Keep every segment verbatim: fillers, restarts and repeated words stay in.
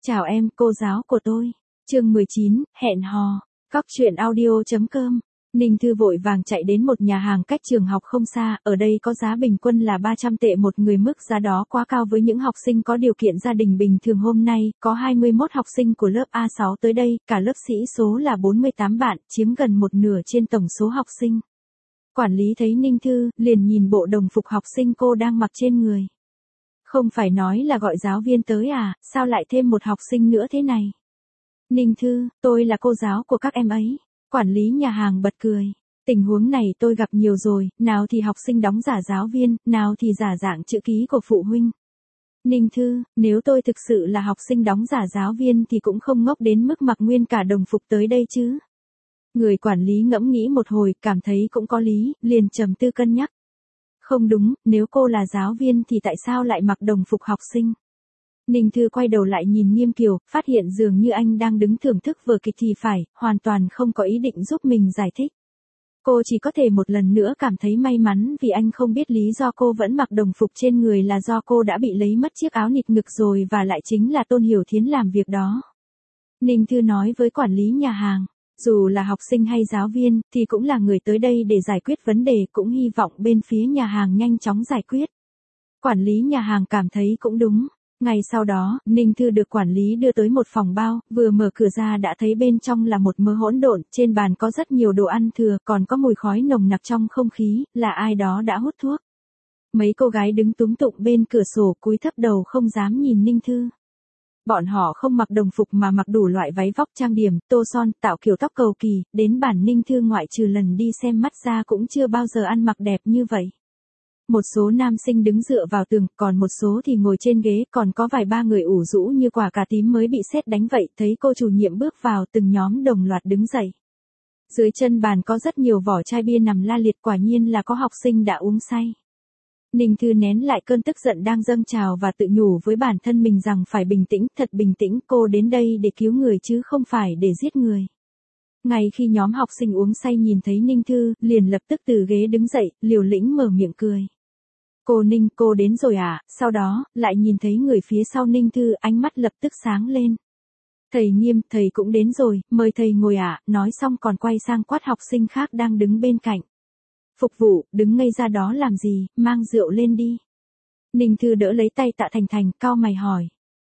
Chào em, cô giáo của tôi. Chương mười chín, hẹn hò. Cóc truyện audio.com. Ninh Thư vội vàng chạy đến một nhà hàng cách trường học không xa, ở đây có giá bình quân là ba trăm tệ một người, mức giá đó quá cao với những học sinh có điều kiện gia đình bình thường. Hôm nay, có hai mươi mốt học sinh của lớp A sáu tới đây, cả lớp sĩ số là bốn mươi tám bạn, chiếm gần một nửa trên tổng số học sinh. Quản lý thấy Ninh Thư, liền nhìn bộ đồng phục học sinh cô đang mặc trên người. Không phải nói là gọi giáo viên tới à, sao lại thêm một học sinh nữa thế này? Ninh Thư, tôi là cô giáo của các em ấy. Quản lý nhà hàng bật cười. Tình huống này tôi gặp nhiều rồi, nào thì học sinh đóng giả giáo viên, nào thì giả dạng chữ ký của phụ huynh. Ninh Thư, nếu tôi thực sự là học sinh đóng giả giáo viên thì cũng không ngốc đến mức mặc nguyên cả đồng phục tới đây chứ. Người quản lý ngẫm nghĩ một hồi, cảm thấy cũng có lý, liền trầm tư cân nhắc. Không đúng, nếu cô là giáo viên thì tại sao lại mặc đồng phục học sinh? Ninh Thư quay đầu lại nhìn Nghiêm Kiều, phát hiện dường như anh đang đứng thưởng thức vở kịch thì phải, hoàn toàn không có ý định giúp mình giải thích. Cô chỉ có thể một lần nữa cảm thấy may mắn vì anh không biết lý do cô vẫn mặc đồng phục trên người là do cô đã bị lấy mất chiếc áo nịt ngực rồi, và lại chính là Tôn Hiểu Thiến làm việc đó. Ninh Thư nói với quản lý nhà hàng. Dù là học sinh hay giáo viên, thì cũng là người tới đây để giải quyết vấn đề, cũng hy vọng bên phía nhà hàng nhanh chóng giải quyết. Quản lý nhà hàng cảm thấy cũng đúng. Ngày sau đó, Ninh Thư được quản lý đưa tới một phòng bao, vừa mở cửa ra đã thấy bên trong là một mớ hỗn độn, trên bàn có rất nhiều đồ ăn thừa, còn có mùi khói nồng nặc trong không khí, là ai đó đã hút thuốc. Mấy cô gái đứng túm tụng bên cửa sổ cúi thấp đầu không dám nhìn Ninh Thư. Bọn họ không mặc đồng phục mà mặc đủ loại váy vóc trang điểm, tô son, tạo kiểu tóc cầu kỳ, đến bản Ninh Thư ngoại trừ lần đi xem mắt ra cũng chưa bao giờ ăn mặc đẹp như vậy. Một số nam sinh đứng dựa vào tường, còn một số thì ngồi trên ghế, còn có vài ba người ủ rũ như quả cà tím mới bị sét đánh vậy. Thấy cô chủ nhiệm bước vào, từng nhóm đồng loạt đứng dậy. Dưới chân bàn có rất nhiều vỏ chai bia nằm la liệt, quả nhiên là có học sinh đã uống say. Ninh Thư nén lại cơn tức giận đang dâng trào và tự nhủ với bản thân mình rằng phải bình tĩnh, thật bình tĩnh, cô đến đây để cứu người chứ không phải để giết người. Ngay khi nhóm học sinh uống say nhìn thấy Ninh Thư, liền lập tức từ ghế đứng dậy, liều lĩnh mở miệng cười. Cô Ninh, cô đến rồi à? Sau đó, lại nhìn thấy người phía sau Ninh Thư, ánh mắt lập tức sáng lên. Thầy Nghiêm, thầy cũng đến rồi, mời thầy ngồi ạ, à? Nói xong còn quay sang quát học sinh khác đang đứng bên cạnh. Phục vụ, đứng ngây ra đó làm gì, mang rượu lên đi. Ninh Thư đỡ lấy tay Tạ Thành Thành, cau mày hỏi.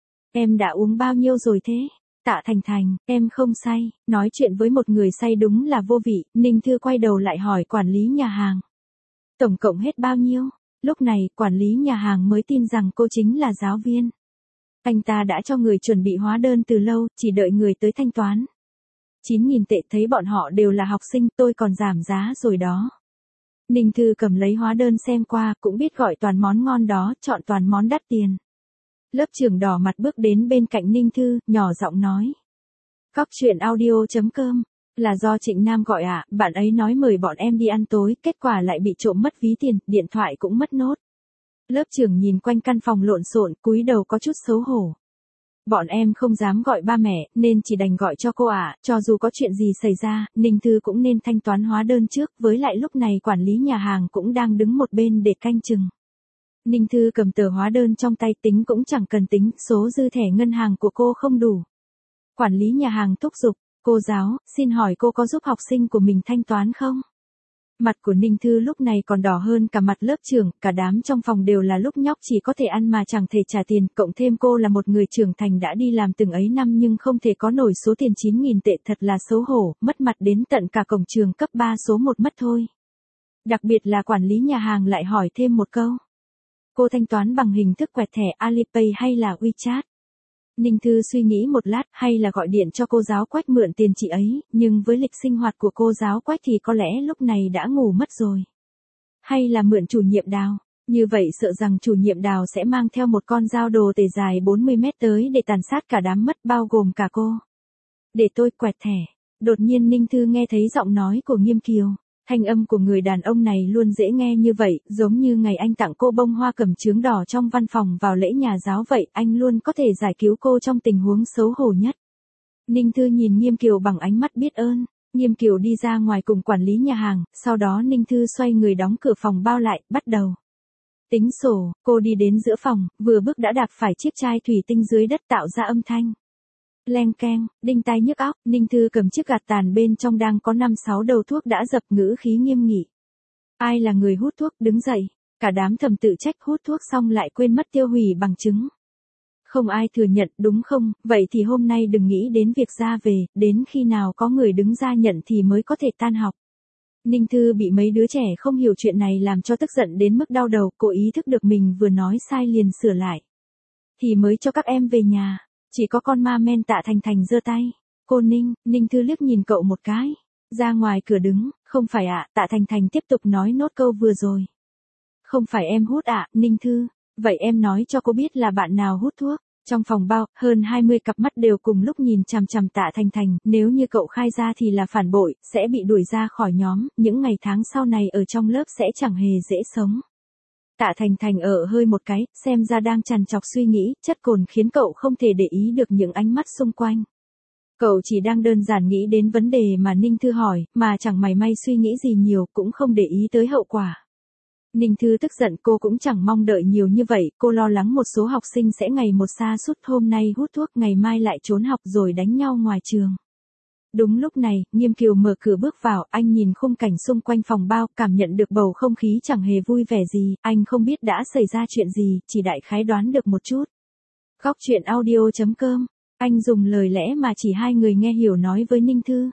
Em đã uống bao nhiêu rồi thế? Tạ Thành Thành, em không say. Nói chuyện với một người say đúng là vô vị. Ninh Thư quay đầu lại hỏi quản lý nhà hàng. Tổng cộng hết bao nhiêu? Lúc này, quản lý nhà hàng mới tin rằng cô chính là giáo viên. Anh ta đã cho người chuẩn bị hóa đơn từ lâu, chỉ đợi người tới thanh toán. chín nghìn tệ, thấy bọn họ đều là học sinh, tôi còn giảm giá rồi đó. Ninh Thư cầm lấy hóa đơn xem qua, cũng biết gọi toàn món ngon đó, chọn toàn món đắt tiền. Lớp trưởng đỏ mặt bước đến bên cạnh Ninh Thư, nhỏ giọng nói. Cóc truyện audio.com, là do Trịnh Nam gọi ạ, à, bạn ấy nói mời bọn em đi ăn tối, kết quả lại bị trộm mất ví tiền, điện thoại cũng mất nốt. Lớp trưởng nhìn quanh căn phòng lộn xộn, cúi đầu có chút xấu hổ. Bọn em không dám gọi ba mẹ, nên chỉ đành gọi cho cô ạ, à, cho dù có chuyện gì xảy ra, Ninh Thư cũng nên thanh toán hóa đơn trước, với lại lúc này quản lý nhà hàng cũng đang đứng một bên để canh chừng. Ninh Thư cầm tờ hóa đơn trong tay, tính cũng chẳng cần tính, số dư thẻ ngân hàng của cô không đủ. Quản lý nhà hàng thúc giục, cô giáo, xin hỏi cô có giúp học sinh của mình thanh toán không? Mặt của Ninh Thư lúc này còn đỏ hơn cả mặt lớp trưởng, cả đám trong phòng đều là lúc nhóc chỉ có thể ăn mà chẳng thể trả tiền, cộng thêm cô là một người trưởng thành đã đi làm từng ấy năm nhưng không thể có nổi số tiền chín nghìn tệ, thật là xấu hổ, mất mặt đến tận cả cổng trường cấp ba số một mất thôi. Đặc biệt là quản lý nhà hàng lại hỏi thêm một câu. Cô thanh toán bằng hình thức quẹt thẻ Alipay hay là WeChat? Ninh Thư suy nghĩ một lát, hay là gọi điện cho cô giáo Quách mượn tiền chị ấy, nhưng với lịch sinh hoạt của cô giáo Quách thì có lẽ lúc này đã ngủ mất rồi. Hay là mượn chủ nhiệm Đào, như vậy sợ rằng chủ nhiệm Đào sẽ mang theo một con dao đồ tể dài bốn mươi mét tới để tàn sát cả đám mất, bao gồm cả cô. Để tôi quẹt thẻ. Đột nhiên Ninh Thư nghe thấy giọng nói của Nghiêm Kiều. Thanh âm của người đàn ông này luôn dễ nghe như vậy, giống như ngày anh tặng cô bông hoa cẩm chướng đỏ trong văn phòng vào lễ nhà giáo vậy, anh luôn có thể giải cứu cô trong tình huống xấu hổ nhất. Ninh Thư nhìn Nghiêm Kiều bằng ánh mắt biết ơn. Nghiêm Kiều đi ra ngoài cùng quản lý nhà hàng, sau đó Ninh Thư xoay người đóng cửa phòng bao lại, bắt đầu tính sổ. Cô đi đến giữa phòng, vừa bước đã đạp phải chiếc chai thủy tinh dưới đất tạo ra âm thanh. Leng keng, đinh tai nhức óc, Ninh Thư cầm chiếc gạt tàn bên trong đang có năm sáu đầu thuốc đã dập, ngữ khí nghiêm nghị. Ai là người hút thuốc, đứng dậy. Cả đám thầm tự trách, hút thuốc xong lại quên mất tiêu hủy bằng chứng. Không ai thừa nhận, đúng không? Vậy thì hôm nay đừng nghĩ đến việc ra về, đến khi nào có người đứng ra nhận thì mới có thể tan học. Ninh Thư bị mấy đứa trẻ không hiểu chuyện này làm cho tức giận đến mức đau đầu, cô ý thức được mình vừa nói sai liền sửa lại. Thì mới cho các em về nhà, chỉ có con ma men Tạ Thành Thành giơ tay. Cô Ninh, Ninh Thư liếc nhìn cậu một cái. Ra ngoài cửa đứng, không phải ạ, Tạ Thành Thành tiếp tục nói nốt câu vừa rồi. Không phải em hút ạ, Ninh Thư. Vậy em nói cho cô biết là bạn nào hút thuốc. Trong phòng bao, hơn hai mươi cặp mắt đều cùng lúc nhìn chằm chằm Tạ Thành Thành, nếu như cậu khai ra thì là phản bội, sẽ bị đuổi ra khỏi nhóm, những ngày tháng sau này ở trong lớp sẽ chẳng hề dễ sống. Tạ Thành Thành ở hơi một cái, xem ra đang trằn trọc suy nghĩ, chất cồn khiến cậu không thể để ý được những ánh mắt xung quanh. Cậu chỉ đang đơn giản nghĩ đến vấn đề mà Ninh Thư hỏi, mà chẳng mảy may suy nghĩ gì nhiều, cũng không để ý tới hậu quả. Ninh Thư tức giận, cô cũng chẳng mong đợi nhiều như vậy, cô lo lắng một số học sinh sẽ ngày một sa sút, hôm nay hút thuốc, ngày mai lại trốn học rồi đánh nhau ngoài trường. Đúng lúc này, Nghiêm Kiều mở cửa bước vào, anh nhìn khung cảnh xung quanh phòng bao, cảm nhận được bầu không khí chẳng hề vui vẻ gì, anh không biết đã xảy ra chuyện gì, chỉ đại khái đoán được một chút. Góc truyện audio chấm com, anh dùng lời lẽ mà chỉ hai người nghe hiểu nói với Ninh Thư.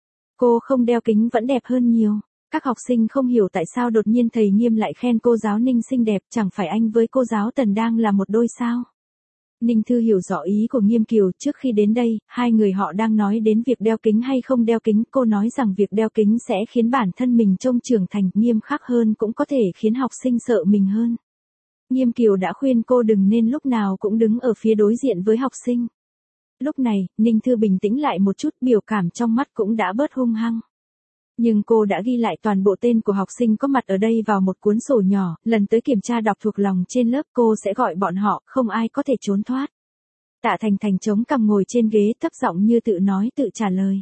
Cô không đeo kính vẫn đẹp hơn nhiều. Các học sinh không hiểu tại sao đột nhiên thầy Nghiêm lại khen cô giáo Ninh xinh đẹp, chẳng phải anh với cô giáo Tần đang là một đôi sao? Ninh Thư hiểu rõ ý của Nghiêm Kiều, trước khi đến đây, hai người họ đang nói đến việc đeo kính hay không đeo kính, cô nói rằng việc đeo kính sẽ khiến bản thân mình trông trưởng thành, nghiêm khắc hơn cũng có thể khiến học sinh sợ mình hơn. Nghiêm Kiều đã khuyên cô đừng nên lúc nào cũng đứng ở phía đối diện với học sinh. Lúc này, Ninh Thư bình tĩnh lại một chút, biểu cảm trong mắt cũng đã bớt hung hăng. Nhưng cô đã ghi lại toàn bộ tên của học sinh có mặt ở đây vào một cuốn sổ nhỏ, lần tới kiểm tra đọc thuộc lòng trên lớp cô sẽ gọi bọn họ, không ai có thể trốn thoát. Tạ Thành Thành chống cằm ngồi trên ghế, thấp giọng như tự nói tự trả lời.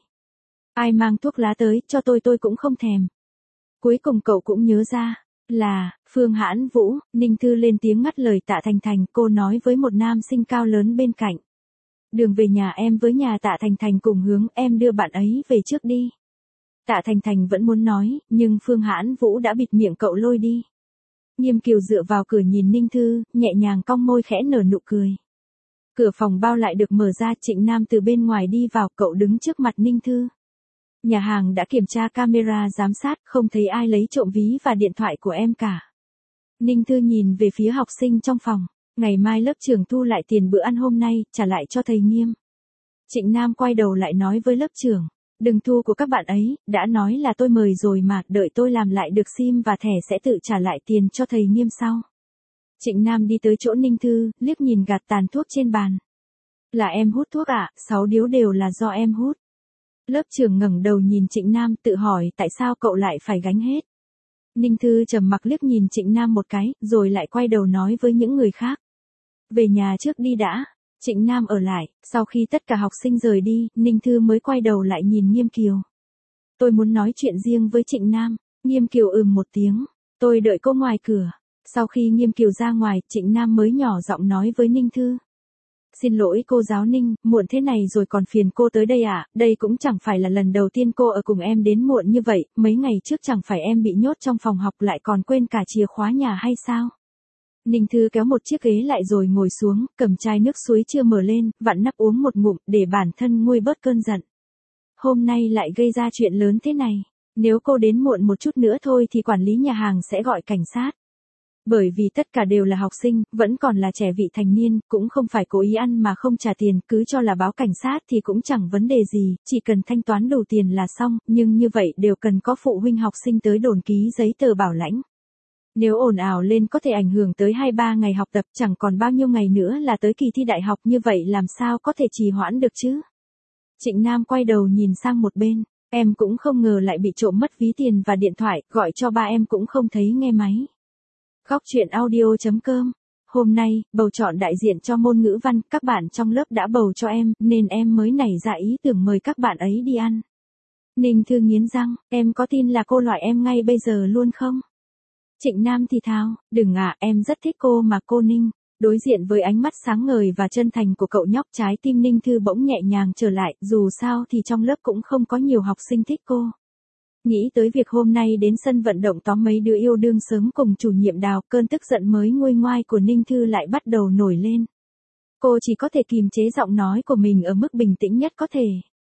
Ai mang thuốc lá tới, cho tôi tôi cũng không thèm. Cuối cùng cậu cũng nhớ ra, là, Phương Hãn Vũ. Ninh Thư lên tiếng ngắt lời Tạ Thành Thành, cô nói với một nam sinh cao lớn bên cạnh. Đường về nhà em với nhà Tạ Thành Thành cùng hướng, em đưa bạn ấy về trước đi. Tạ Thành Thành vẫn muốn nói, nhưng Phương Hãn Vũ đã bịt miệng cậu lôi đi. Nghiêm Kiều dựa vào cửa nhìn Ninh Thư, nhẹ nhàng cong môi khẽ nở nụ cười. Cửa phòng bao lại được mở ra, Trịnh Nam từ bên ngoài đi vào, cậu đứng trước mặt Ninh Thư. Nhà hàng đã kiểm tra camera giám sát, không thấy ai lấy trộm ví và điện thoại của em cả. Ninh Thư nhìn về phía học sinh trong phòng, ngày mai lớp trưởng thu lại tiền bữa ăn hôm nay, trả lại cho thầy Nghiêm. Trịnh Nam quay đầu lại nói với lớp trưởng. Đừng thu của các bạn ấy, đã nói là tôi mời rồi mà, đợi tôi làm lại được sim và thẻ sẽ tự trả lại tiền cho thầy Nghiêm sau. Trịnh Nam đi tới chỗ Ninh Thư, liếc nhìn gạt tàn thuốc trên bàn. Là em hút thuốc ạ, à? Sáu điếu đều là do em hút. Lớp trưởng ngẩng đầu nhìn Trịnh Nam tự hỏi tại sao cậu lại phải gánh hết. Ninh Thư trầm mặc liếc nhìn Trịnh Nam một cái, rồi lại quay đầu nói với những người khác. Về nhà trước đi đã. Trịnh Nam ở lại, sau khi tất cả học sinh rời đi, Ninh Thư mới quay đầu lại nhìn Nghiêm Kiều. Tôi muốn nói chuyện riêng với Trịnh Nam. Nghiêm Kiều ừm một tiếng, tôi đợi cô ngoài cửa. Sau khi Nghiêm Kiều ra ngoài, Trịnh Nam mới nhỏ giọng nói với Ninh Thư. Xin lỗi cô giáo Ninh, muộn thế này rồi còn phiền cô tới đây à, đây cũng chẳng phải là lần đầu tiên cô ở cùng em đến muộn như vậy, mấy ngày trước chẳng phải em bị nhốt trong phòng học lại còn quên cả chìa khóa nhà hay sao? Ninh Thư kéo một chiếc ghế lại rồi ngồi xuống, cầm chai nước suối chưa mở lên, vặn nắp uống một ngụm, để bản thân nguôi bớt cơn giận. Hôm nay lại gây ra chuyện lớn thế này, nếu cô đến muộn một chút nữa thôi thì quản lý nhà hàng sẽ gọi cảnh sát. Bởi vì tất cả đều là học sinh, vẫn còn là trẻ vị thành niên, cũng không phải cố ý ăn mà không trả tiền, cứ cho là báo cảnh sát thì cũng chẳng vấn đề gì, chỉ cần thanh toán đủ tiền là xong, nhưng như vậy đều cần có phụ huynh học sinh tới đồn ký giấy tờ bảo lãnh. Nếu ồn ào lên có thể ảnh hưởng tới hai ba ngày học tập, chẳng còn bao nhiêu ngày nữa là tới kỳ thi đại học, như vậy làm sao có thể trì hoãn được chứ? Trịnh Nam quay đầu nhìn sang một bên, em cũng không ngờ lại bị trộm mất ví tiền và điện thoại, gọi cho ba em cũng không thấy nghe máy. Góc truyện audio chấm com. Hôm nay, bầu chọn đại diện cho môn ngữ văn, các bạn trong lớp đã bầu cho em, nên em mới nảy ra ý tưởng mời các bạn ấy đi ăn. Ninh Thư nghiến răng, em có tin là cô loại em ngay bây giờ luôn không? Trịnh Nam thì thào, đừng ạ, à, em rất thích cô mà cô Ninh. Đối diện với ánh mắt sáng ngời và chân thành của cậu nhóc, trái tim Ninh Thư bỗng nhẹ nhàng trở lại, dù sao thì trong lớp cũng không có nhiều học sinh thích cô. Nghĩ tới việc hôm nay đến sân vận động tóm mấy đứa yêu đương sớm cùng chủ nhiệm Đào, cơn tức giận mới nguôi ngoai của Ninh Thư lại bắt đầu nổi lên. Cô chỉ có thể kìm chế giọng nói của mình ở mức bình tĩnh nhất có thể.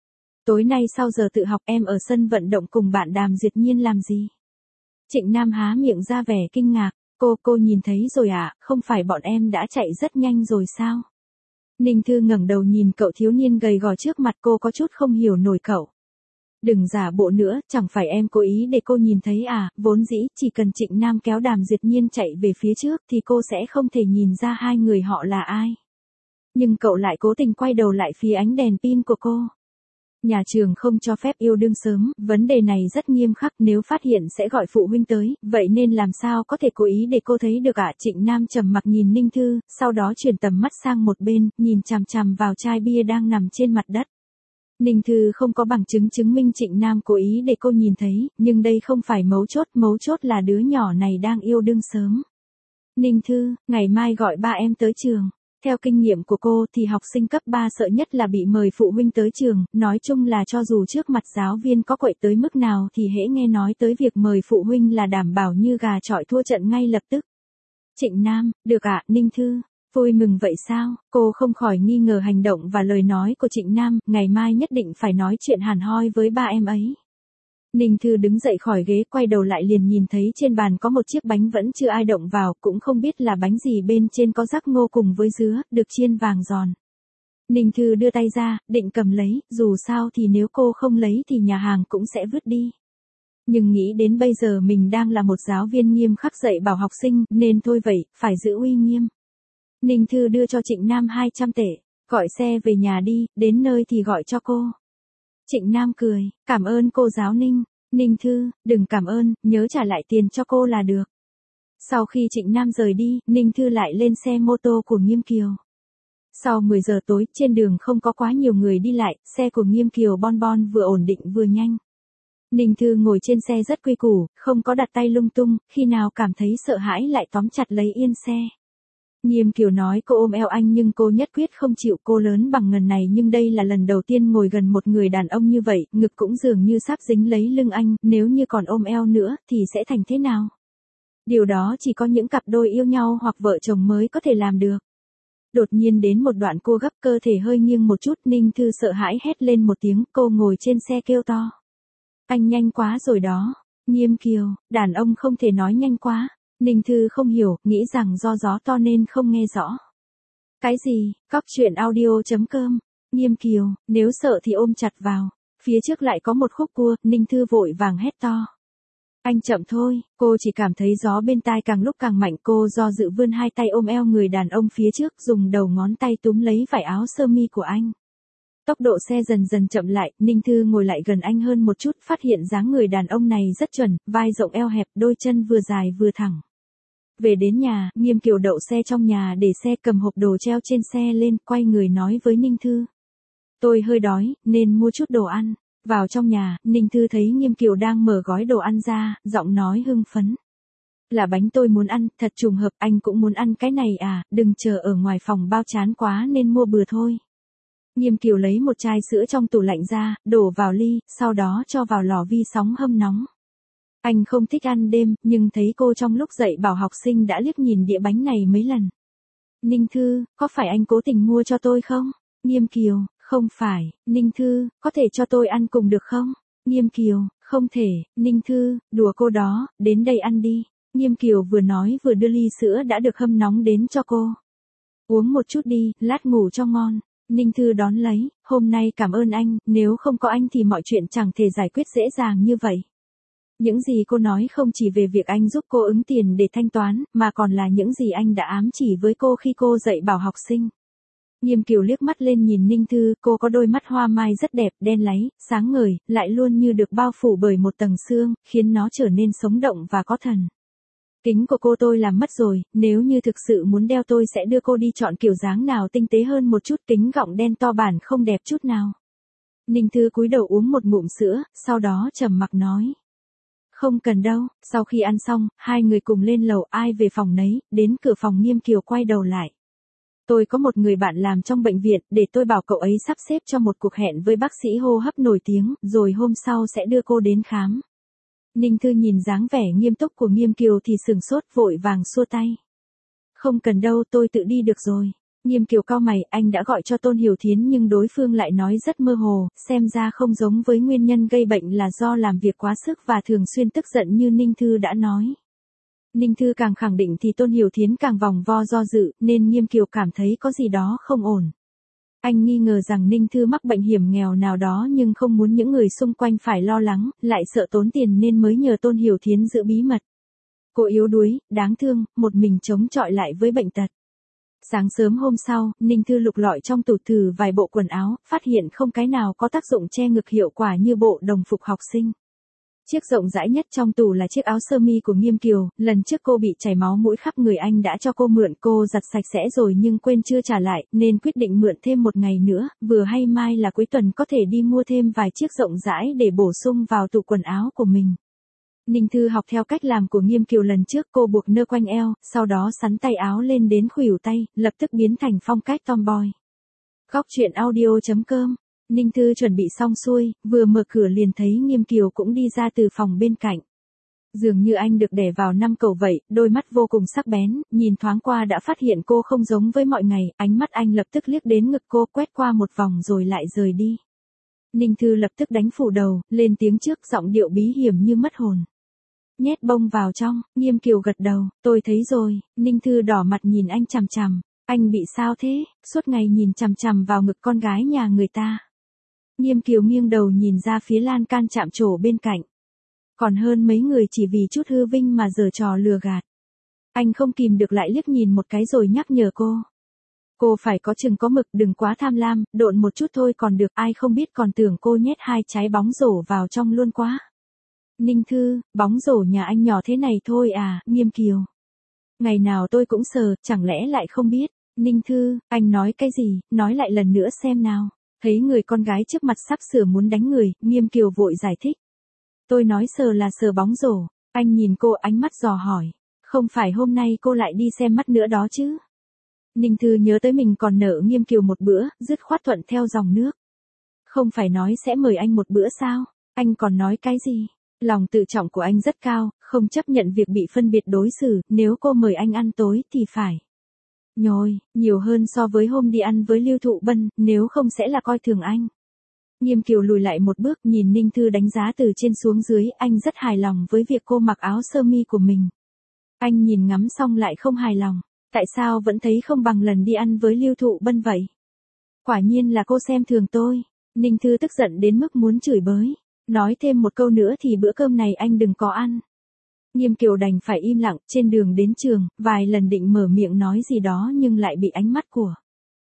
Tối nay sau giờ tự học em ở sân vận động cùng bạn Đàm Duyệt Nhiên làm gì? Trịnh Nam há miệng ra vẻ kinh ngạc. Cô, cô nhìn thấy rồi à, không phải bọn em đã chạy rất nhanh rồi sao? Ninh Thư ngẩng đầu nhìn cậu thiếu niên gầy gò trước mặt, cô có chút không hiểu nổi cậu. Đừng giả bộ nữa, chẳng phải em cố ý để cô nhìn thấy à, vốn dĩ chỉ cần Trịnh Nam kéo Đàm Duyệt Nhiên chạy về phía trước thì cô sẽ không thể nhìn ra hai người họ là ai. Nhưng cậu lại cố tình quay đầu lại phía ánh đèn pin của cô. Nhà trường không cho phép yêu đương sớm, vấn đề này rất nghiêm khắc, nếu phát hiện sẽ gọi phụ huynh tới, vậy nên làm sao có thể cố ý để cô thấy được ạ? Trịnh Nam trầm mặc nhìn Ninh Thư, sau đó chuyển tầm mắt sang một bên, nhìn chằm chằm vào chai bia đang nằm trên mặt đất. Ninh Thư không có bằng chứng chứng minh Trịnh Nam cố ý để cô nhìn thấy, nhưng đây không phải mấu chốt, mấu chốt là đứa nhỏ này đang yêu đương sớm. Ninh Thư, ngày mai gọi ba em tới trường. Theo kinh nghiệm của cô thì học sinh cấp ba sợ nhất là bị mời phụ huynh tới trường, nói chung là cho dù trước mặt giáo viên có quậy tới mức nào thì hễ nghe nói tới việc mời phụ huynh là đảm bảo như gà chọi thua trận ngay lập tức. Trịnh Nam, được ạ, Ninh Thư, vui mừng vậy sao? Cô không khỏi nghi ngờ hành động và lời nói của Trịnh Nam, ngày mai nhất định phải nói chuyện hàn hoi với ba em ấy. Ninh Thư đứng dậy khỏi ghế, quay đầu lại liền nhìn thấy trên bàn có một chiếc bánh vẫn chưa ai động vào, cũng không biết là bánh gì, bên trên có rắc ngô cùng với dứa, được chiên vàng giòn. Ninh Thư đưa tay ra, định cầm lấy, dù sao thì nếu cô không lấy thì nhà hàng cũng sẽ vứt đi. Nhưng nghĩ đến bây giờ mình đang là một giáo viên nghiêm khắc dạy bảo học sinh, nên thôi vậy, phải giữ uy nghiêm. Ninh Thư đưa cho Trịnh Nam hai trăm tệ, gọi xe về nhà đi, đến nơi thì gọi cho cô. Trịnh Nam cười, cảm ơn cô giáo Ninh. Ninh Thư, đừng cảm ơn, nhớ trả lại tiền cho cô là được. Sau khi Trịnh Nam rời đi, Ninh Thư lại lên xe mô tô của Nghiêm Kiều. Sau mười giờ tối, trên đường không có quá nhiều người đi lại, xe của Nghiêm Kiều bon bon vừa ổn định vừa nhanh. Ninh Thư ngồi trên xe rất quy củ, không có đặt tay lung tung, khi nào cảm thấy sợ hãi lại tóm chặt lấy yên xe. Nghiêm Kiều nói cô ôm eo anh nhưng cô nhất quyết không chịu, cô lớn bằng ngần này nhưng đây là lần đầu tiên ngồi gần một người đàn ông như vậy, ngực cũng dường như sắp dính lấy lưng anh, nếu như còn ôm eo nữa thì sẽ thành thế nào? Điều đó chỉ có những cặp đôi yêu nhau hoặc vợ chồng mới có thể làm được. Đột nhiên đến một đoạn cua gấp, cơ thể hơi nghiêng một chút, Ninh Thư sợ hãi hét lên một tiếng, cô ngồi trên xe kêu to. Anh nhanh quá rồi đó. Nghiêm Kiều, đàn ông không thể nói nhanh quá. Ninh Thư không hiểu, nghĩ rằng do gió to nên không nghe rõ. Cái gì? Cóc truyện audio chấm com. Nghiêm Kiều, nếu sợ thì ôm chặt vào. Phía trước lại có một khúc cua, Ninh Thư vội vàng hét to. Anh chậm thôi, cô chỉ cảm thấy gió bên tai càng lúc càng mạnh, cô do dự vươn hai tay ôm eo người đàn ông phía trước, dùng đầu ngón tay túm lấy vải áo sơ mi của anh. Tốc độ xe dần dần chậm lại, Ninh Thư ngồi lại gần anh hơn một chút, phát hiện dáng người đàn ông này rất chuẩn, vai rộng eo hẹp, đôi chân vừa dài vừa thẳng. Về đến nhà, Nghiêm Kiều đậu xe trong nhà để xe, cầm hộp đồ treo trên xe lên, quay người nói với Ninh Thư. Tôi hơi đói, nên mua chút đồ ăn. Vào trong nhà, Ninh Thư thấy Nghiêm Kiều đang mở gói đồ ăn ra, giọng nói hưng phấn. Là bánh tôi muốn ăn, thật trùng hợp, anh cũng muốn ăn cái này à, đừng chờ ở ngoài phòng bao chán quá nên mua bừa thôi. Nghiêm Kiều lấy một chai sữa trong tủ lạnh ra, đổ vào ly, sau đó cho vào lò vi sóng hâm nóng. Anh không thích ăn đêm, nhưng thấy cô trong lúc dạy bảo học sinh đã liếc nhìn đĩa bánh này mấy lần. Ninh Thư, có phải anh cố tình mua cho tôi không? Nghiêm Kiều, không phải. Ninh Thư, có thể cho tôi ăn cùng được không? Nghiêm Kiều, không thể. Ninh Thư, đùa cô đó, đến đây ăn đi. Nghiêm Kiều vừa nói vừa đưa ly sữa đã được hâm nóng đến cho cô. Uống một chút đi, lát ngủ cho ngon. Ninh Thư đón lấy, hôm nay cảm ơn anh, nếu không có anh thì mọi chuyện chẳng thể giải quyết dễ dàng như vậy. Những gì cô nói không chỉ về việc anh giúp cô ứng tiền để thanh toán, mà còn là những gì anh đã ám chỉ với cô khi cô dạy bảo học sinh. Nghiêm Kiều liếc mắt lên nhìn Ninh Thư, cô có đôi mắt hoa mai rất đẹp, đen láy, sáng ngời, lại luôn như được bao phủ bởi một tầng sương, khiến nó trở nên sống động và có thần. Kính của cô tôi làm mất rồi, nếu như thực sự muốn đeo tôi sẽ đưa cô đi chọn kiểu dáng nào tinh tế hơn một chút, kính gọng đen to bản không đẹp chút nào. Ninh Thư cúi đầu uống một ngụm sữa, sau đó trầm mặc nói. Không cần đâu, sau khi ăn xong, hai người cùng lên lầu, ai về phòng nấy, đến cửa phòng Nghiêm Kiều quay đầu lại. Tôi có một người bạn làm trong bệnh viện, để tôi bảo cậu ấy sắp xếp cho một cuộc hẹn với bác sĩ hô hấp nổi tiếng, rồi hôm sau sẽ đưa cô đến khám. Ninh Thư nhìn dáng vẻ nghiêm túc của Nghiêm Kiều thì sửng sốt, vội vàng xua tay. Không cần đâu, tôi tự đi được rồi. Nghiêm Kiều cau mày, anh đã gọi cho Tôn Hiểu Thiến nhưng đối phương lại nói rất mơ hồ, xem ra không giống với nguyên nhân gây bệnh là do làm việc quá sức và thường xuyên tức giận như Ninh Thư đã nói. Ninh Thư càng khẳng định thì Tôn Hiểu Thiến càng vòng vo do dự, nên Nghiêm Kiều cảm thấy có gì đó không ổn. Anh nghi ngờ rằng Ninh Thư mắc bệnh hiểm nghèo nào đó nhưng không muốn những người xung quanh phải lo lắng, lại sợ tốn tiền nên mới nhờ Tôn Hiểu Thiến giữ bí mật. Cô yếu đuối, đáng thương, một mình chống chọi lại với bệnh tật. Sáng sớm hôm sau, Ninh Thư lục lọi trong tủ thử vài bộ quần áo, phát hiện không cái nào có tác dụng che ngực hiệu quả như bộ đồng phục học sinh. Chiếc rộng rãi nhất trong tủ là chiếc áo sơ mi của Nghiêm Kiều, lần trước cô bị chảy máu mũi khắp người anh đã cho cô mượn, cô giặt sạch sẽ rồi nhưng quên chưa trả lại, nên quyết định mượn thêm một ngày nữa, vừa hay mai là cuối tuần có thể đi mua thêm vài chiếc rộng rãi để bổ sung vào tủ quần áo của mình. Ninh Thư học theo cách làm của Nghiêm Kiều lần trước, cô buộc nơ quanh eo, sau đó xắn tay áo lên đến khuỷu tay, lập tức biến thành phong cách tomboy. Góc truyện audio chấm com. Ninh Thư chuẩn bị xong xuôi, vừa mở cửa liền thấy Nghiêm Kiều cũng đi ra từ phòng bên cạnh. Dường như anh được đẻ vào năm cầu vậy, đôi mắt vô cùng sắc bén, nhìn thoáng qua đã phát hiện cô không giống với mọi ngày, ánh mắt anh lập tức liếc đến ngực cô, quét qua một vòng rồi lại rời đi. Ninh Thư lập tức đánh phủ đầu, lên tiếng trước, giọng điệu bí hiểm như mất hồn. Nhét bông vào trong. Nghiêm Kiều gật đầu, tôi thấy rồi. Ninh Thư đỏ mặt nhìn anh chằm chằm. Anh bị sao thế, suốt ngày nhìn chằm chằm vào ngực con gái nhà người ta. Nghiêm Kiều nghiêng đầu nhìn ra phía lan can chạm trổ bên cạnh. Còn hơn mấy người chỉ vì chút hư vinh mà giở trò lừa gạt. Anh không kìm được lại liếc nhìn một cái rồi nhắc nhở cô. Cô phải có chừng có mực, đừng quá tham lam, độn một chút thôi còn được, ai không biết còn tưởng cô nhét hai trái bóng rổ vào trong luôn quá. Ninh Thư, bóng rổ nhà anh nhỏ thế này thôi à, Nghiêm Kiều. Ngày nào tôi cũng sờ, chẳng lẽ lại không biết. Ninh Thư, anh nói cái gì, nói lại lần nữa xem nào. Thấy người con gái trước mặt sắp sửa muốn đánh người, Nghiêm Kiều vội giải thích. Tôi nói sờ là sờ bóng rổ. Anh nhìn cô ánh mắt dò hỏi. Không phải hôm nay cô lại đi xem mắt nữa đó chứ. Ninh Thư nhớ tới mình còn nợ Nghiêm Kiều một bữa, dứt khoát thuận theo dòng nước. Không phải nói sẽ mời anh một bữa sao, anh còn nói cái gì? Lòng tự trọng của anh rất cao, không chấp nhận việc bị phân biệt đối xử, nếu cô mời anh ăn tối thì phải. Nhồi, nhiều hơn so với hôm đi ăn với Lưu Thụ Bân, nếu không sẽ là coi thường anh. Nghiêm Kiều lùi lại một bước nhìn Ninh Thư đánh giá từ trên xuống dưới, anh rất hài lòng với việc cô mặc áo sơ mi của mình. Anh nhìn ngắm xong lại không hài lòng, tại sao vẫn thấy không bằng lần đi ăn với Lưu Thụ Bân vậy? Quả nhiên là cô xem thường tôi. Ninh Thư tức giận đến mức muốn chửi bới. Nói thêm một câu nữa thì bữa cơm này anh đừng có ăn. Nghiêm Kiều đành phải im lặng, trên đường đến trường, vài lần định mở miệng nói gì đó nhưng lại bị ánh mắt của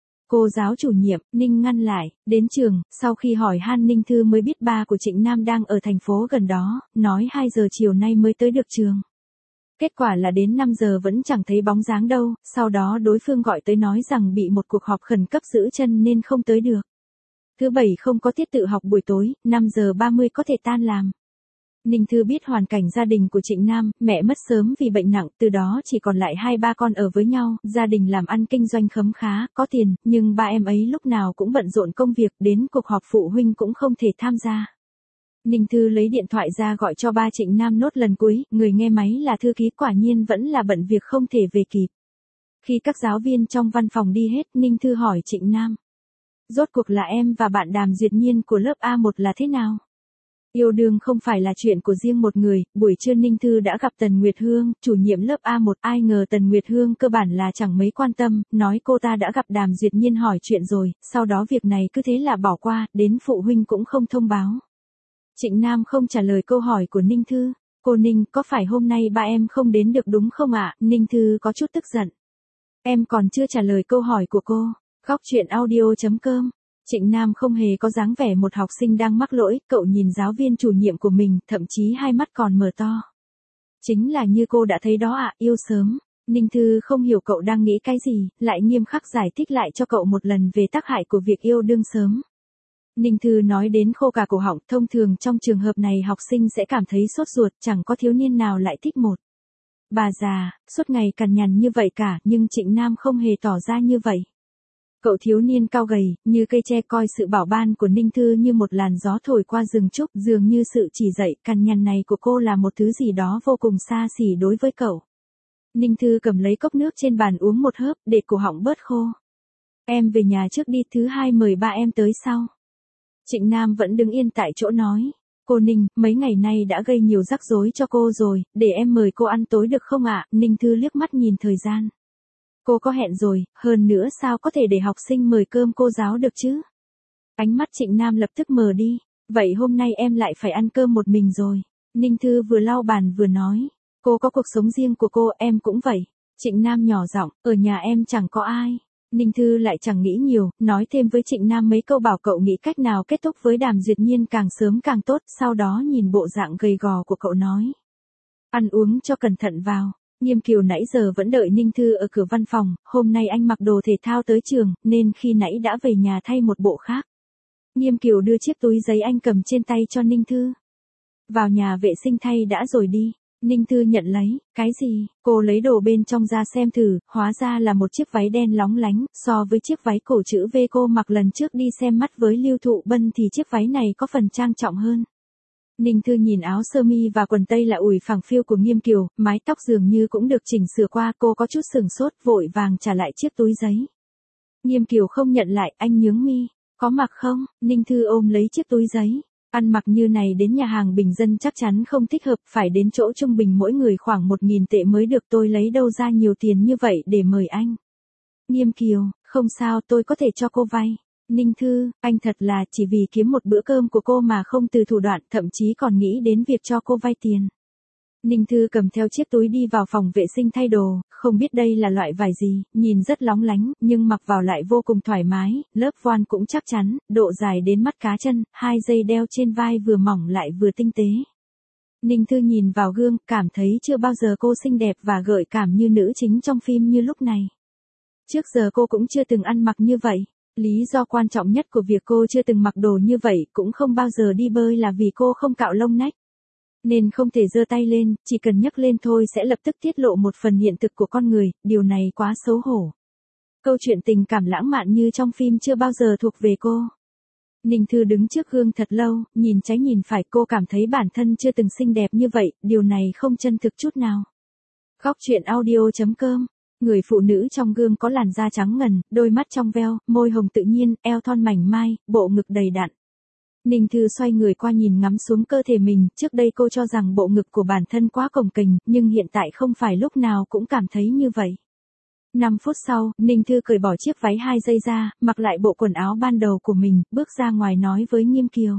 cô giáo chủ nhiệm, Ninh ngăn lại. Đến trường, sau khi hỏi han Ninh Thư mới biết ba của Trịnh Nam đang ở thành phố gần đó, nói hai giờ chiều nay mới tới được trường. Kết quả là đến năm giờ vẫn chẳng thấy bóng dáng đâu, sau đó đối phương gọi tới nói rằng bị một cuộc họp khẩn cấp giữ chân nên không tới được. Thứ bảy không có tiết tự học buổi tối, năm giờ ba mươi có thể tan làm. Ninh Thư biết hoàn cảnh gia đình của Trịnh Nam, mẹ mất sớm vì bệnh nặng, từ đó chỉ còn lại hai ba con ở với nhau, gia đình làm ăn kinh doanh khấm khá, có tiền, nhưng ba em ấy lúc nào cũng bận rộn công việc, đến cuộc họp phụ huynh cũng không thể tham gia. Ninh Thư lấy điện thoại ra gọi cho ba Trịnh Nam nốt lần cuối, người nghe máy là thư ký, quả nhiên vẫn là bận việc không thể về kịp. Khi các giáo viên trong văn phòng đi hết, Ninh Thư hỏi Trịnh Nam. Rốt cuộc là em và bạn Đàm Duyệt Nhiên của lớp A một là thế nào? Yêu đương không phải là chuyện của riêng một người, buổi trưa Ninh Thư đã gặp Tần Nguyệt Hương, chủ nhiệm lớp A một, ai ngờ Tần Nguyệt Hương cơ bản là chẳng mấy quan tâm, nói cô ta đã gặp Đàm Duyệt Nhiên hỏi chuyện rồi, sau đó việc này cứ thế là bỏ qua, đến phụ huynh cũng không thông báo. Trịnh Nam không trả lời câu hỏi của Ninh Thư. Cô Ninh, có phải hôm nay ba em không đến được đúng không ạ? Ninh Thư có chút tức giận. Em còn chưa trả lời câu hỏi của cô. Góc truyện audio chấm com. Trịnh Nam không hề có dáng vẻ một học sinh đang mắc lỗi, cậu nhìn giáo viên chủ nhiệm của mình, thậm chí hai mắt còn mở to. Chính là như cô đã thấy đó ạ, yêu sớm. Ninh Thư không hiểu cậu đang nghĩ cái gì, lại nghiêm khắc giải thích lại cho cậu một lần về tác hại của việc yêu đương sớm. Ninh Thư nói đến khô cả cổ họng, thông thường trong trường hợp này học sinh sẽ cảm thấy sốt ruột, chẳng có thiếu niên nào lại thích một bà già, suốt ngày cằn nhằn như vậy cả, nhưng Trịnh Nam không hề tỏ ra như vậy. Cậu thiếu niên cao gầy, như cây tre coi sự bảo ban của Ninh Thư như một làn gió thổi qua rừng trúc, dường như sự chỉ dạy cằn nhằn này của cô là một thứ gì đó vô cùng xa xỉ đối với cậu. Ninh Thư cầm lấy cốc nước trên bàn uống một hớp, để cổ họng bớt khô. Em về nhà trước đi, thứ hai mời ba em tới sau. Trịnh Nam vẫn đứng yên tại chỗ nói. Cô Ninh, mấy ngày nay đã gây nhiều rắc rối cho cô rồi, để em mời cô ăn tối được không ạ? Ninh Thư liếc mắt nhìn thời gian. Cô có hẹn rồi, hơn nữa sao có thể để học sinh mời cơm cô giáo được chứ? Ánh mắt Trịnh Nam lập tức mờ đi. Vậy hôm nay em lại phải ăn cơm một mình rồi. Ninh Thư vừa lau bàn vừa nói. Cô có cuộc sống riêng của cô, em cũng vậy. Trịnh Nam nhỏ giọng, ở nhà em chẳng có ai. Ninh Thư lại chẳng nghĩ nhiều, nói thêm với Trịnh Nam mấy câu bảo cậu nghĩ cách nào kết thúc với Đàm Duyệt Nhiên càng sớm càng tốt, sau đó nhìn bộ dạng gầy gò của cậu nói. Ăn uống cho cẩn thận vào. Nghiêm Kiều nãy giờ vẫn đợi Ninh Thư ở cửa văn phòng, hôm nay anh mặc đồ thể thao tới trường, nên khi nãy đã về nhà thay một bộ khác. Nghiêm Kiều đưa chiếc túi giấy anh cầm trên tay cho Ninh Thư. Vào nhà vệ sinh thay đã rồi đi. Ninh Thư nhận lấy, cái gì? Cô lấy đồ bên trong ra xem thử, hóa ra là một chiếc váy đen lóng lánh, so với chiếc váy cổ chữ V cô mặc lần trước đi xem mắt với Lưu Thụ Bân thì chiếc váy này có phần trang trọng hơn. Ninh Thư nhìn áo sơ mi và quần tây là ủi phẳng phiu của Nghiêm Kiều, mái tóc dường như cũng được chỉnh sửa qua, cô có chút sừng sốt, vội vàng trả lại chiếc túi giấy. Nghiêm Kiều không nhận lại, anh nhướng mi, có mặc không? Ninh Thư ôm lấy chiếc túi giấy. Ăn mặc như này đến nhà hàng bình dân chắc chắn không thích hợp, phải đến chỗ trung bình mỗi người khoảng một nghìn tệ mới được, tôi lấy đâu ra nhiều tiền như vậy để mời anh. Nghiêm Kiều, không sao, tôi có thể cho cô vay. Ninh Thư, anh thật là chỉ vì kiếm một bữa cơm của cô mà không từ thủ đoạn, thậm chí còn nghĩ đến việc cho cô vay tiền. Ninh Thư cầm theo chiếc túi đi vào phòng vệ sinh thay đồ, không biết đây là loại vải gì, nhìn rất lóng lánh, nhưng mặc vào lại vô cùng thoải mái, lớp voan cũng chắc chắn, độ dài đến mắt cá chân, hai dây đeo trên vai vừa mỏng lại vừa tinh tế. Ninh Thư nhìn vào gương, cảm thấy chưa bao giờ cô xinh đẹp và gợi cảm như nữ chính trong phim như lúc này. Trước giờ cô cũng chưa từng ăn mặc như vậy. Lý do quan trọng nhất của việc cô chưa từng mặc đồ như vậy cũng không bao giờ đi bơi là vì cô không cạo lông nách. Nên không thể giơ tay lên, chỉ cần nhấc lên thôi sẽ lập tức tiết lộ một phần hiện thực của con người, điều này quá xấu hổ. Câu chuyện tình cảm lãng mạn như trong phim chưa bao giờ thuộc về cô. Ninh Thư đứng trước gương thật lâu, nhìn trái nhìn phải, cô cảm thấy bản thân chưa từng xinh đẹp như vậy, điều này không chân thực chút nào. Góc truyện audio chấm com. Người phụ nữ trong gương có làn da trắng ngần, đôi mắt trong veo, môi hồng tự nhiên, eo thon mảnh mai, bộ ngực đầy đặn. Ninh Thư xoay người qua nhìn ngắm xuống cơ thể mình, trước đây cô cho rằng bộ ngực của bản thân quá cồng kềnh, nhưng hiện tại không phải lúc nào cũng cảm thấy như vậy. năm phút sau, Ninh Thư cởi bỏ chiếc váy hai dây ra, mặc lại bộ quần áo ban đầu của mình, bước ra ngoài nói với Nghiêm Kiều.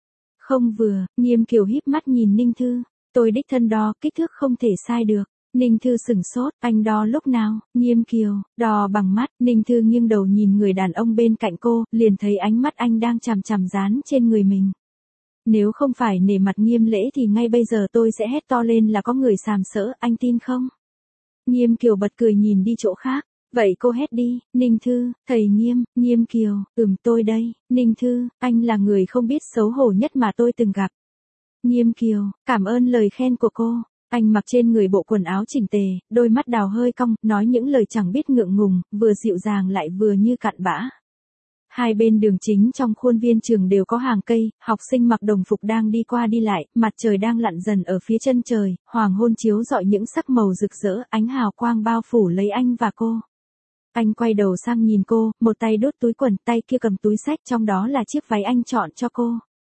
Không vừa, Nghiêm Kiều híp mắt nhìn Ninh Thư, tôi đích thân đo, kích thước không thể sai được. Ninh Thư sửng sốt, anh đo lúc nào? Nghiêm Kiều, đo bằng mắt. Ninh Thư nghiêng đầu nhìn người đàn ông bên cạnh cô, liền thấy ánh mắt anh đang chằm chằm dán trên người mình. Nếu không phải nể mặt Nghiêm Lễ thì ngay bây giờ tôi sẽ hét to lên là có người sàm sỡ, anh tin không? Nghiêm Kiều bật cười nhìn đi chỗ khác. Vậy cô hét đi, Ninh Thư, thầy Nghiêm, Nghiêm Kiều, ừm tôi đây, Ninh Thư, anh là người không biết xấu hổ nhất mà tôi từng gặp. Nghiêm Kiều, cảm ơn lời khen của cô. Anh mặc trên người bộ quần áo chỉnh tề, đôi mắt đào hơi cong, nói những lời chẳng biết ngượng ngùng, vừa dịu dàng lại vừa như cặn bã. Hai bên đường chính trong khuôn viên trường đều có hàng cây, học sinh mặc đồng phục đang đi qua đi lại, mặt trời đang lặn dần ở phía chân trời, hoàng hôn chiếu rọi những sắc màu rực rỡ, ánh hào quang bao phủ lấy anh và cô. Anh quay đầu sang nhìn cô, một tay đút túi quần, tay kia cầm túi xách, trong đó là chiếc váy anh chọn cho cô.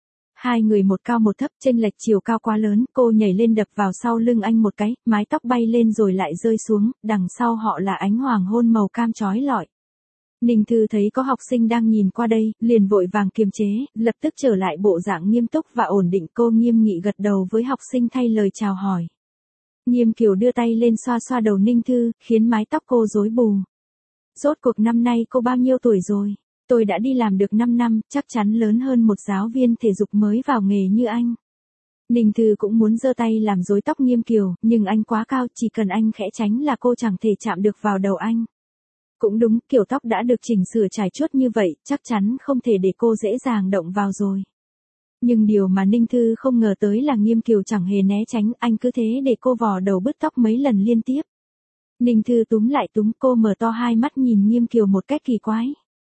Hai người một cao một thấp, chênh lệch chiều cao quá lớn, cô nhảy lên đập vào sau lưng anh một cái, mái tóc bay lên rồi lại rơi xuống, đằng sau họ là ánh hoàng hôn màu cam chói lọi. Ninh Thư thấy có học sinh đang nhìn qua đây, liền vội vàng kiềm chế, lập tức trở lại bộ dạng nghiêm túc và ổn định, cô nghiêm nghị gật đầu với học sinh thay lời chào hỏi. Nghiêm Kiều đưa tay lên xoa xoa đầu Ninh Thư, khiến mái tóc cô rối bù. Rốt cuộc năm nay cô bao nhiêu tuổi rồi? Tôi đã đi làm được năm năm, chắc chắn lớn hơn một giáo viên thể dục mới vào nghề như anh. Ninh Thư cũng muốn giơ tay làm rối tóc Nghiêm Kiều, nhưng anh quá cao, chỉ cần anh khẽ tránh là cô chẳng thể chạm được vào đầu anh. Cũng đúng, kiểu tóc đã được chỉnh sửa trải chuốt như vậy, chắc chắn không thể để cô dễ dàng động vào rồi. Nhưng điều mà Ninh Thư không ngờ tới là Nghiêm Kiều chẳng hề né tránh, anh cứ thế để cô vò đầu bứt tóc mấy lần liên tiếp. Ninh Thư túm lại túm, cô mở to hai mắt nhìn Nghiêm Kiều một cách kỳ quái.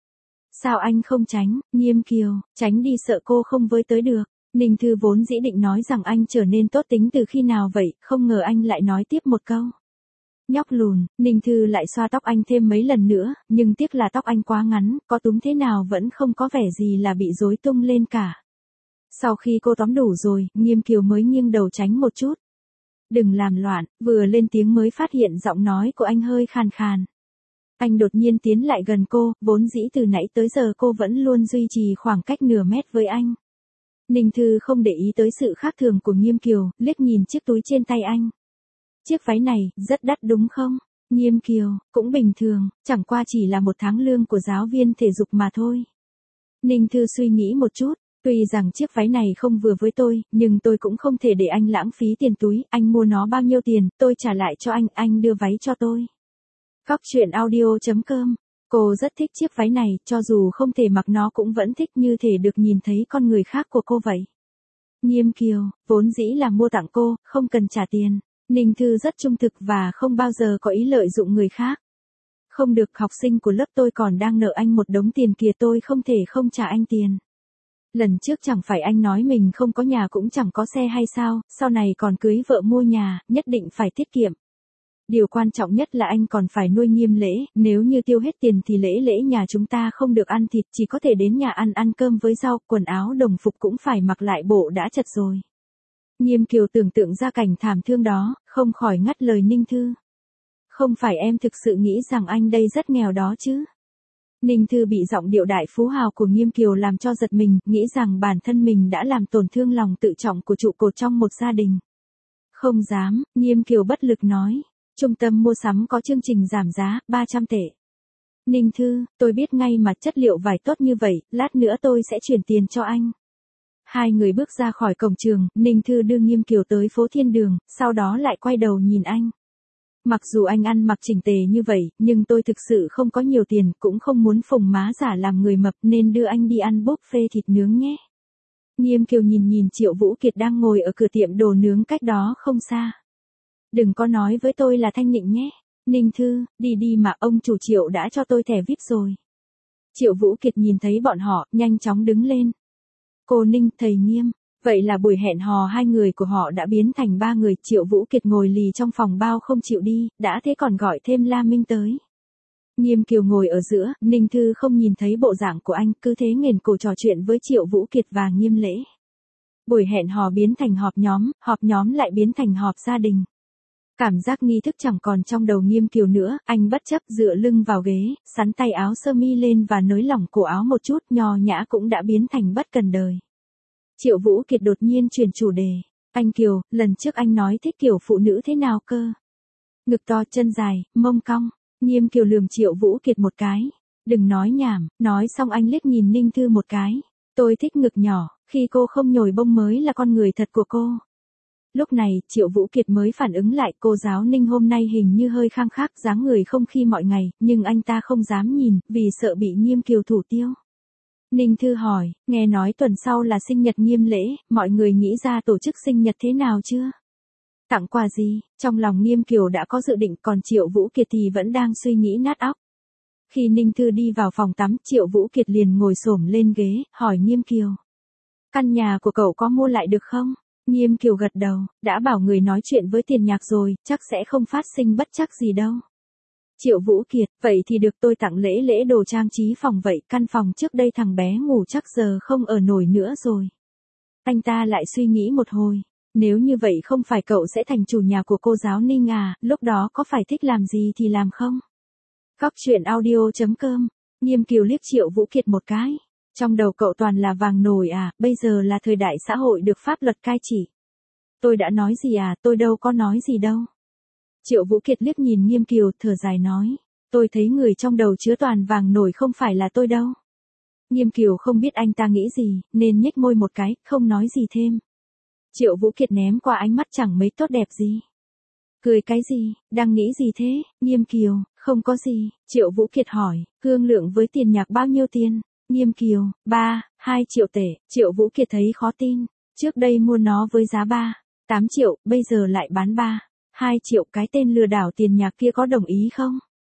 Sao anh không tránh, Nghiêm Kiều, tránh đi sợ cô không với tới được. Ninh Thư vốn dĩ định nói rằng anh trở nên tốt tính từ khi nào vậy, không ngờ anh lại nói tiếp một câu. Nhóc lùn, Ninh Thư lại xoa tóc anh thêm mấy lần nữa, nhưng tiếc là tóc anh quá ngắn, có túm thế nào vẫn không có vẻ gì là bị rối tung lên cả. Sau khi cô tóm đủ rồi, Nghiêm Kiều mới nghiêng đầu tránh một chút. Đừng làm loạn, vừa lên tiếng mới phát hiện giọng nói của anh hơi khàn khàn. Anh đột nhiên tiến lại gần cô, vốn dĩ từ nãy tới giờ cô vẫn luôn duy trì khoảng cách nửa mét với anh. Ninh Thư không để ý tới sự khác thường của Nghiêm Kiều, liếc nhìn chiếc túi trên tay anh. Chiếc váy này, rất đắt đúng không? Nghiêm Kiều, cũng bình thường, chẳng qua chỉ là một tháng lương của giáo viên thể dục mà thôi. Ninh Thư suy nghĩ một chút, tuy rằng chiếc váy này không vừa với tôi, nhưng tôi cũng không thể để anh lãng phí tiền túi, anh mua nó bao nhiêu tiền, tôi trả lại cho anh, anh đưa váy cho tôi. Cóc truyện audio chấm com. Cô rất thích chiếc váy này, cho dù không thể mặc nó cũng vẫn thích như thể được nhìn thấy con người khác của cô vậy. Nghiêm Kiều, vốn dĩ là mua tặng cô, không cần trả tiền. Ninh Thư rất trung thực và không bao giờ có ý lợi dụng người khác. Không được, học sinh của lớp tôi còn đang nợ anh một đống tiền kìa, tôi không thể không trả anh tiền. Lần trước chẳng phải anh nói mình không có nhà cũng chẳng có xe hay sao, sau này còn cưới vợ mua nhà, nhất định phải tiết kiệm. Điều quan trọng nhất là anh còn phải nuôi Nghiêm Lễ, nếu như tiêu hết tiền thì Lễ Lễ nhà chúng ta không được ăn thịt, chỉ có thể đến nhà ăn ăn cơm với rau, quần áo đồng phục cũng phải mặc lại bộ đã chật rồi. Nghiêm Kiều tưởng tượng ra cảnh thảm thương đó, không khỏi ngắt lời Ninh Thư. Không phải em thực sự nghĩ rằng anh đây rất nghèo đó chứ? Ninh Thư bị giọng điệu đại phú hào của Nghiêm Kiều làm cho giật mình, nghĩ rằng bản thân mình đã làm tổn thương lòng tự trọng của trụ cột trong một gia đình. Không dám, Nghiêm Kiều bất lực nói. Trung tâm mua sắm có chương trình giảm giá, ba trăm tệ. Ninh Thư, tôi biết ngay mà, chất liệu vải tốt như vậy, lát nữa tôi sẽ chuyển tiền cho anh. Hai người bước ra khỏi cổng trường, Ninh Thư đưa Nghiêm Kiều tới phố Thiên Đường, sau đó lại quay đầu nhìn anh. Mặc dù anh ăn mặc chỉnh tề như vậy, nhưng tôi thực sự không có nhiều tiền, cũng không muốn phồng má giả làm người mập nên đưa anh đi ăn buffet thịt nướng nhé. Nghiêm Kiều nhìn nhìn Triệu Vũ Kiệt đang ngồi ở cửa tiệm đồ nướng cách đó không xa. Đừng có nói với tôi là Thanh Nịnh nhé. Ninh Thư, đi đi mà, ông chủ Triệu đã cho tôi thẻ vi ai pi rồi. Triệu Vũ Kiệt nhìn thấy bọn họ, nhanh chóng đứng lên. Cô Ninh, thầy Nghiêm. Vậy là buổi hẹn hò hai người của họ đã biến thành ba người. Triệu Vũ Kiệt ngồi lì trong phòng bao không chịu đi, đã thế còn gọi thêm La Minh tới. Nghiêm Kiều ngồi ở giữa, Ninh Thư không nhìn thấy bộ dạng của anh, cứ thế nghển cổ trò chuyện với Triệu Vũ Kiệt và Nghiêm Lễ. Buổi hẹn hò biến thành họp nhóm, họp nhóm lại biến thành họp gia đình. Cảm giác nghi thức chẳng còn trong đầu Nghiêm Kiều nữa, anh bất chấp dựa lưng vào ghế, sắn tay áo sơ mi lên và nới lỏng cổ áo một chút, nho nhã cũng đã biến thành bất cần đời. Triệu Vũ Kiệt đột nhiên chuyển chủ đề. Anh Kiều, lần trước anh nói thích kiểu phụ nữ thế nào cơ? Ngực to, chân dài, mông cong. Nghiêm Kiều lườm Triệu Vũ Kiệt một cái. Đừng nói nhảm, nói xong anh liếc nhìn Ninh Thư một cái. Tôi thích ngực nhỏ, khi cô không nhồi bông mới là con người thật của cô. Lúc này, Triệu Vũ Kiệt mới phản ứng lại, cô giáo Ninh hôm nay hình như hơi khang khác, dáng người không khi mọi ngày, nhưng anh ta không dám nhìn, vì sợ bị Nghiêm Kiều thủ tiêu. Ninh Thư hỏi, nghe nói tuần sau là sinh nhật Nghiêm Lễ, mọi người nghĩ ra tổ chức sinh nhật thế nào chưa? Tặng quà gì? Trong lòng Nghiêm Kiều đã có dự định, còn Triệu Vũ Kiệt thì vẫn đang suy nghĩ nát óc. Khi Ninh Thư đi vào phòng tắm, Triệu Vũ Kiệt liền ngồi xổm lên ghế, hỏi Nghiêm Kiều. Căn nhà của cậu có mua lại được không? Nghiêm Kiều gật đầu, đã bảo người nói chuyện với Tiền Nhạc rồi, chắc sẽ không phát sinh bất trắc gì đâu. Triệu Vũ Kiệt, vậy thì được, tôi tặng Lễ Lễ đồ trang trí phòng vậy, căn phòng trước đây thằng bé ngủ chắc giờ không ở nổi nữa rồi. Anh ta lại suy nghĩ một hồi, nếu như vậy không phải cậu sẽ thành chủ nhà của cô giáo Ninh à, lúc đó có phải thích làm gì thì làm không? Cóc truyện audio chấm com. Nghiêm Kiều liếc Triệu Vũ Kiệt một cái. Trong đầu cậu toàn là vàng nổi à, bây giờ là thời đại xã hội được pháp luật cai trị. Tôi đã nói gì à, tôi đâu có nói gì đâu. Triệu Vũ Kiệt liếc nhìn Nghiêm Kiều, thở dài nói. Tôi thấy người trong đầu chứa toàn vàng nổi không phải là tôi đâu. Nghiêm Kiều không biết anh ta nghĩ gì, nên nhếch môi một cái, không nói gì thêm. Triệu Vũ Kiệt ném qua ánh mắt chẳng mấy tốt đẹp gì. Cười cái gì, đang nghĩ gì thế, Nghiêm Kiều, không có gì. Triệu Vũ Kiệt hỏi, thương lượng với Tiền Nhạc bao nhiêu tiền? Nghiêm Kiều, ba, hai triệu tệ. Triệu Vũ Kiệt thấy khó tin. Trước đây mua nó với giá ba, tám triệu, bây giờ lại bán ba, hai triệu, cái tên lừa đảo Tiền Nhạc kia có đồng ý không?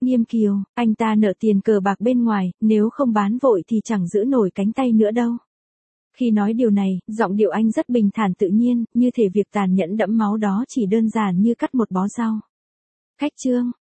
Nghiêm Kiều, anh ta nợ tiền cờ bạc bên ngoài, nếu không bán vội thì chẳng giữ nổi cánh tay nữa đâu. Khi nói điều này, giọng điệu anh rất bình thản tự nhiên, như thể việc tàn nhẫn đẫm máu đó chỉ đơn giản như cắt một bó rau. Khách Trương,